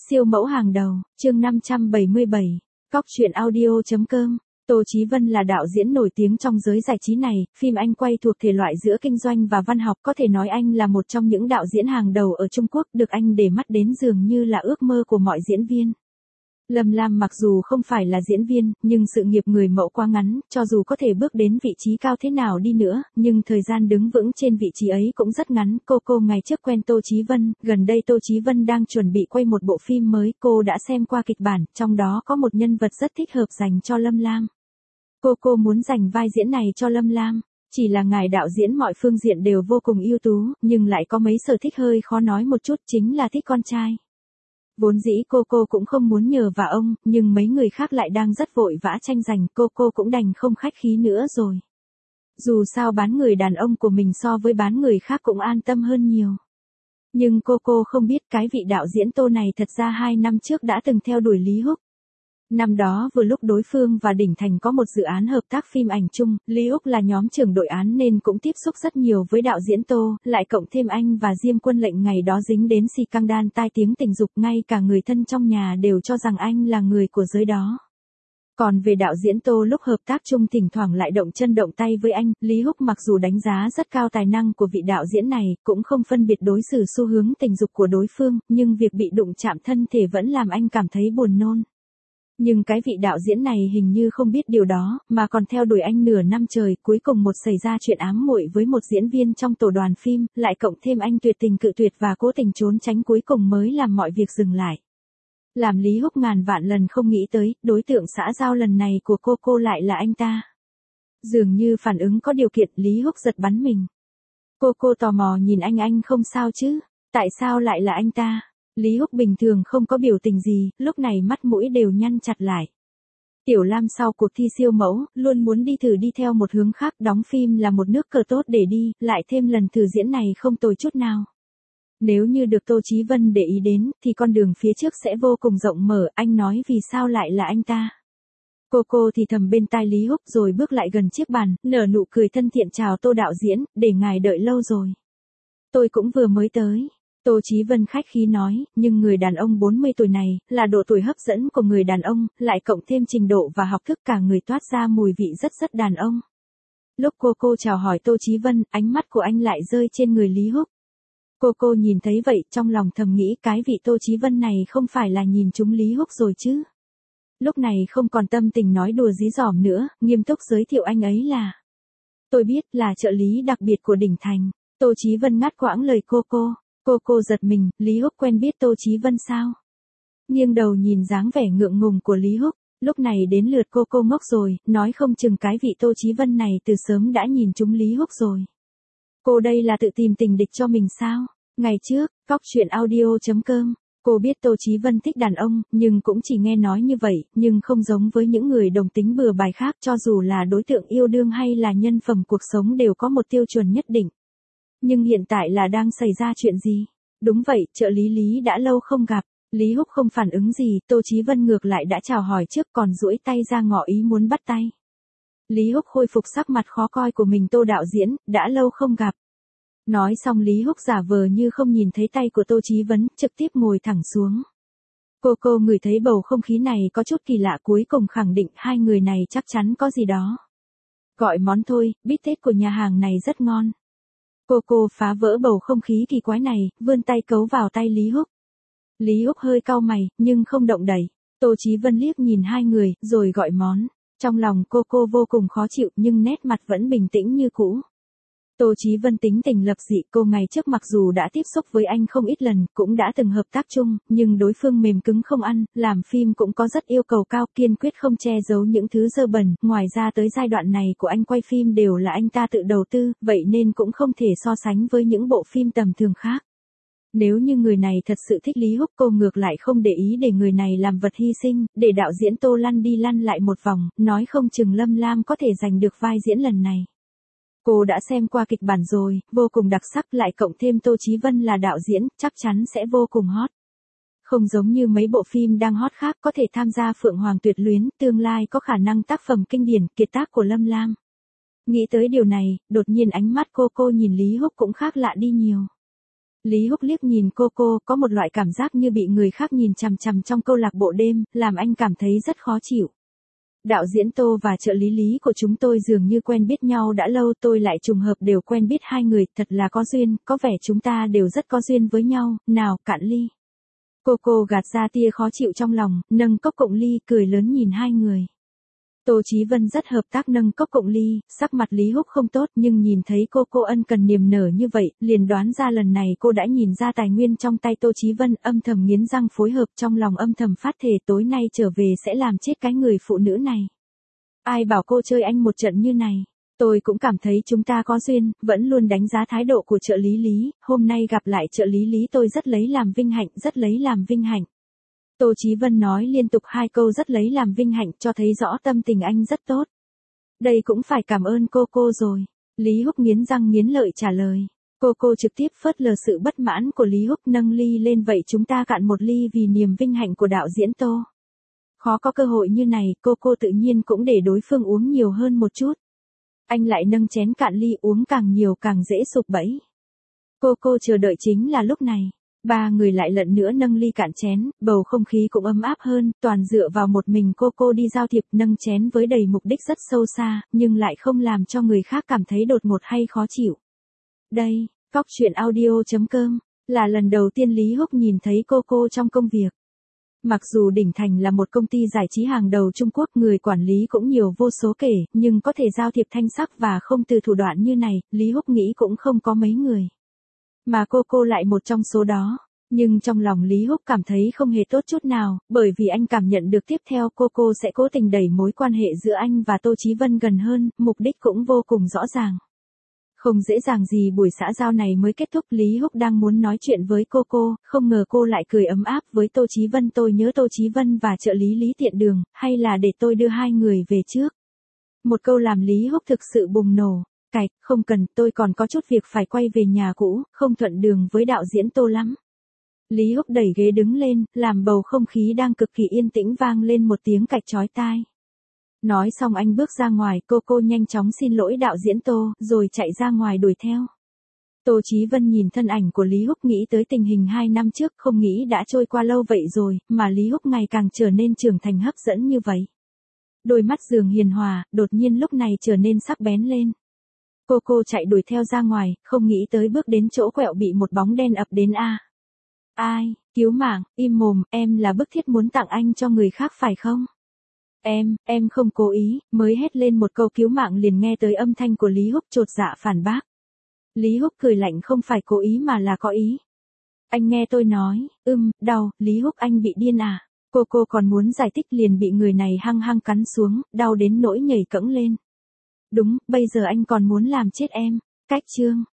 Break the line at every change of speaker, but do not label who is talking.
Siêu mẫu hàng đầu, chương 577, Cóc truyện audio.com. Tô Chí Vân là đạo diễn nổi tiếng trong giới giải trí này, phim anh quay thuộc thể loại giữa kinh doanh và văn học, có thể nói anh là một trong những đạo diễn hàng đầu ở Trung Quốc, được anh để mắt đến dường như là ước mơ của mọi diễn viên. Lâm Lam mặc dù không phải là diễn viên, nhưng sự nghiệp người mẫu quá ngắn, cho dù có thể bước đến vị trí cao thế nào đi nữa, nhưng thời gian đứng vững trên vị trí ấy cũng rất ngắn. Cô ngày trước quen Tô Chí Vân, gần đây Tô Chí Vân đang chuẩn bị quay một bộ phim mới, cô đã xem qua kịch bản, trong đó có một nhân vật rất thích hợp dành cho Lâm Lam. Cô muốn dành vai diễn này cho Lâm Lam. Chỉ là ngài đạo diễn mọi phương diện đều vô cùng ưu tú, nhưng lại có mấy sở thích hơi khó nói một chút, chính là thích con trai. Vốn dĩ cô cũng không muốn nhờ vả ông, nhưng mấy người khác lại đang rất vội vã tranh giành, cô cũng đành không khách khí nữa rồi. Dù sao bán người đàn ông của mình so với bán người khác cũng an tâm hơn nhiều. Nhưng cô không biết cái vị đạo diễn Tô này thật ra 2 năm trước đã từng theo đuổi Lý Húc. Năm đó vừa lúc đối phương và Đỉnh Thành có một dự án hợp tác phim ảnh chung, Lý Úc là nhóm trưởng đội án nên cũng tiếp xúc rất nhiều với đạo diễn Tô, lại cộng thêm anh và Diêm Quân Lệnh ngày đó dính đến scandal tai tiếng tình dục, ngay cả người thân trong nhà đều cho rằng anh là người của giới đó. Còn về đạo diễn Tô lúc hợp tác chung thỉnh thoảng lại động chân động tay với anh, Lý Húc mặc dù đánh giá rất cao tài năng của vị đạo diễn này, cũng không phân biệt đối xử xu hướng tình dục của đối phương, nhưng việc bị đụng chạm thân thể vẫn làm anh cảm thấy buồn nôn. Nhưng cái vị đạo diễn này hình như không biết điều đó, mà còn theo đuổi anh nửa năm trời, cuối cùng xảy ra chuyện ám muội với một diễn viên trong tổ đoàn phim, lại cộng thêm anh tuyệt tình cự tuyệt và cố tình trốn tránh, cuối cùng mới làm mọi việc dừng lại. Làm Lý Húc ngàn vạn lần không nghĩ tới, đối tượng xã giao lần này của cô lại là anh ta. Dường như phản ứng có điều kiện, Lý Húc giật bắn mình. Cô tò mò nhìn anh không sao chứ? Tại sao lại là anh ta? Lý Húc bình thường không có biểu tình gì, lúc này mắt mũi đều nhăn chặt lại. Tiểu Lam sau cuộc thi siêu mẫu, luôn muốn đi thử đi theo một hướng khác, đóng phim là một nước cờ tốt để đi, lại thêm lần thử diễn này không tồi chút nào. Nếu như được Tô Chí Vân để ý đến, thì con đường phía trước sẽ vô cùng rộng mở, anh nói vì sao lại là anh ta. Cô thì thầm bên tai Lý Húc rồi bước lại gần chiếc bàn, nở nụ cười thân thiện chào Tô đạo diễn, để ngài đợi lâu rồi. Tôi cũng vừa mới tới. Tô Chí Vân khách khí nói, nhưng người đàn ông 40 tuổi này, là độ tuổi hấp dẫn của người đàn ông, lại cộng thêm trình độ và học thức, cả người toát ra mùi vị rất đàn ông. Lúc cô chào hỏi Tô Chí Vân, ánh mắt của anh lại rơi trên người Lý Húc. Cô nhìn thấy vậy, trong lòng thầm nghĩ cái vị Tô Chí Vân này không phải là nhìn trúng Lý Húc rồi chứ. Lúc này không còn tâm tình nói đùa dí dỏm nữa, nghiêm túc giới thiệu anh ấy là. Tôi biết là trợ lý đặc biệt của Đỉnh Thành. Tô Chí Vân ngắt quãng lời cô giật mình, Lý Húc quen biết Tô Chí Vân sao? Nghiêng đầu nhìn dáng vẻ ngượng ngùng của Lý Húc, lúc này đến lượt cô ngốc rồi, nói không chừng cái vị Tô Chí Vân này từ sớm đã nhìn trúng Lý Húc rồi. Cô đây là tự tìm tình địch cho mình sao? Ngày trước, Cóc truyện audio.com, cô biết Tô Chí Vân thích đàn ông, nhưng cũng chỉ nghe nói như vậy, nhưng không giống với những người đồng tính bừa bãi khác, cho dù là đối tượng yêu đương hay là nhân phẩm cuộc sống đều có một tiêu chuẩn nhất định. Nhưng hiện tại là đang xảy ra chuyện gì? Đúng vậy, trợ lý Lý đã lâu không gặp. Lý Húc không phản ứng gì, Tô Chí Vân ngược lại đã chào hỏi trước, còn duỗi tay ra ngỏ ý muốn bắt tay. Lý Húc khôi phục sắc mặt khó coi của mình, Tô đạo diễn, đã lâu không gặp. Nói xong Lý Húc giả vờ như không nhìn thấy tay của Tô Chí Vân, trực tiếp ngồi thẳng xuống. Cô ngửi thấy bầu không khí này có chút kỳ lạ, cuối cùng khẳng định hai người này chắc chắn có gì đó. Gọi món thôi, bít tết của nhà hàng này rất ngon. Cô phá vỡ bầu không khí kỳ quái này, vươn tay cấu vào tay Lý Húc. Lý Húc hơi cau mày, nhưng không động đậy. Tô Chí Vân liếc nhìn hai người, rồi gọi món. Trong lòng cô vô cùng khó chịu, nhưng nét mặt vẫn bình tĩnh như cũ. Tô Chí Vân tính tình lập dị, cô ngày trước mặc dù đã tiếp xúc với anh không ít lần, cũng đã từng hợp tác chung, nhưng đối phương mềm cứng không ăn, làm phim cũng có rất yêu cầu cao, kiên quyết không che giấu những thứ dơ bẩn, ngoài ra tới giai đoạn này của anh quay phim đều là anh ta tự đầu tư, vậy nên cũng không thể so sánh với những bộ phim tầm thường khác. Nếu như người này thật sự thích Lý Húc, cô ngược lại không để ý để người này làm vật hy sinh, để đạo diễn Tô lăn đi lăn lại một vòng, nói không chừng Lâm Lam có thể giành được vai diễn lần này. Cô đã xem qua kịch bản rồi, vô cùng đặc sắc, lại cộng thêm Tô Chí Vân là đạo diễn, chắc chắn sẽ vô cùng hot. Không giống như mấy bộ phim đang hot khác có thể tham gia Phượng Hoàng Tuyệt Luyến, tương lai có khả năng tác phẩm kinh điển, kiệt tác của Lâm Lam. Nghĩ tới điều này, đột nhiên ánh mắt cô nhìn Lý Húc cũng khác lạ đi nhiều. Lý Húc liếc nhìn cô, có một loại cảm giác như bị người khác nhìn chằm chằm trong câu lạc bộ đêm, làm anh cảm thấy rất khó chịu. Đạo diễn Tô và trợ lý Lý của chúng tôi dường như quen biết nhau đã lâu, tôi lại trùng hợp đều quen biết hai người, thật là có duyên, có vẻ chúng ta đều rất có duyên với nhau, nào, cạn ly. Cô gạt ra tia khó chịu trong lòng, nâng cốc cụng ly, cười lớn nhìn hai người. Tô Chí Vân rất hợp tác nâng cốc cụng ly, sắc mặt Lý Húc không tốt nhưng nhìn thấy cô ân cần niềm nở như vậy, liền đoán ra lần này cô đã nhìn ra tài nguyên trong tay Tô Chí Vân, âm thầm nghiến răng phối hợp, trong lòng âm thầm phát thề tối nay trở về sẽ làm chết cái người phụ nữ này. Ai bảo cô chơi anh một trận như này, tôi cũng cảm thấy chúng ta có duyên, vẫn luôn đánh giá thái độ của trợ lý Lý, hôm nay gặp lại trợ lý Lý tôi rất lấy làm vinh hạnh, rất lấy làm vinh hạnh. Tô Chí Vân nói liên tục hai câu rất lấy làm vinh hạnh cho thấy rõ tâm tình anh rất tốt. Đây cũng phải cảm ơn cô rồi. Lý Húc nghiến răng nghiến lợi trả lời. Cô trực tiếp phớt lờ sự bất mãn của Lý Húc nâng ly lên vậy chúng ta cạn một ly vì niềm vinh hạnh của đạo diễn Tô. Khó có cơ hội như này cô tự nhiên cũng để đối phương uống nhiều hơn một chút. Anh lại nâng chén cạn ly uống càng nhiều càng dễ sụp bẫy. Cô chờ đợi chính là lúc này. Ba người lại lần nữa nâng ly cạn chén, bầu không khí cũng ấm áp hơn, toàn dựa vào một mình cô đi giao thiệp nâng chén với đầy mục đích rất sâu xa, nhưng lại không làm cho người khác cảm thấy đột ngột hay khó chịu. Đây, Cóc Truyện Audio.com, là lần đầu tiên Lý Húc nhìn thấy cô trong công việc. Mặc dù Đỉnh Thành là một công ty giải trí hàng đầu Trung Quốc, người quản lý cũng nhiều vô số kể, nhưng có thể giao thiệp thanh sắc và không từ thủ đoạn như này, Lý Húc nghĩ cũng không có mấy người. Mà cô lại một trong số đó. Nhưng trong lòng Lý Húc cảm thấy không hề tốt chút nào, bởi vì anh cảm nhận được tiếp theo cô sẽ cố tình đẩy mối quan hệ giữa anh và Tô Chí Vân gần hơn, mục đích cũng vô cùng rõ ràng. Không dễ dàng gì buổi xã giao này mới kết thúc, Lý Húc đang muốn nói chuyện với cô, không ngờ cô lại cười ấm áp với Tô Chí Vân. Tôi nhớ Tô Chí Vân và trợ lý Lý tiện đường, hay là để tôi đưa hai người về trước. Một câu làm Lý Húc thực sự bùng nổ. Cạch, không cần, tôi còn có chút việc phải quay về nhà cũ, không thuận đường với đạo diễn Tô lắm. Lý Húc đẩy ghế đứng lên, làm bầu không khí đang cực kỳ yên tĩnh vang lên một tiếng cạch chói tai. Nói xong anh bước ra ngoài, cô nhanh chóng xin lỗi đạo diễn Tô, rồi chạy ra ngoài đuổi theo. Tô Chí Vân nhìn thân ảnh của Lý Húc nghĩ tới tình hình 2 năm trước, không nghĩ đã trôi qua lâu vậy rồi, mà Lý Húc ngày càng trở nên trưởng thành hấp dẫn như vậy. Đôi mắt dường hiền hòa, đột nhiên lúc này trở nên sắc bén lên. Cô chạy đuổi theo ra ngoài, không nghĩ tới bước đến chỗ quẹo bị một bóng đen ập đến a. Ai, cứu mạng, im mồm, em là bức thiết muốn tặng anh cho người khác phải không? Em không cố ý, mới hét lên một câu cứu mạng liền nghe tới âm thanh của Lý Húc chột dạ phản bác. Lý Húc cười lạnh không phải cố ý mà là có ý. Anh nghe tôi nói, đau, Lý Húc anh bị điên à? Cô còn muốn giải thích liền bị người này hăng hăng cắn xuống, đau đến nỗi nhảy cẫng lên. Đúng, bây giờ anh còn muốn làm chết em. Cách chương.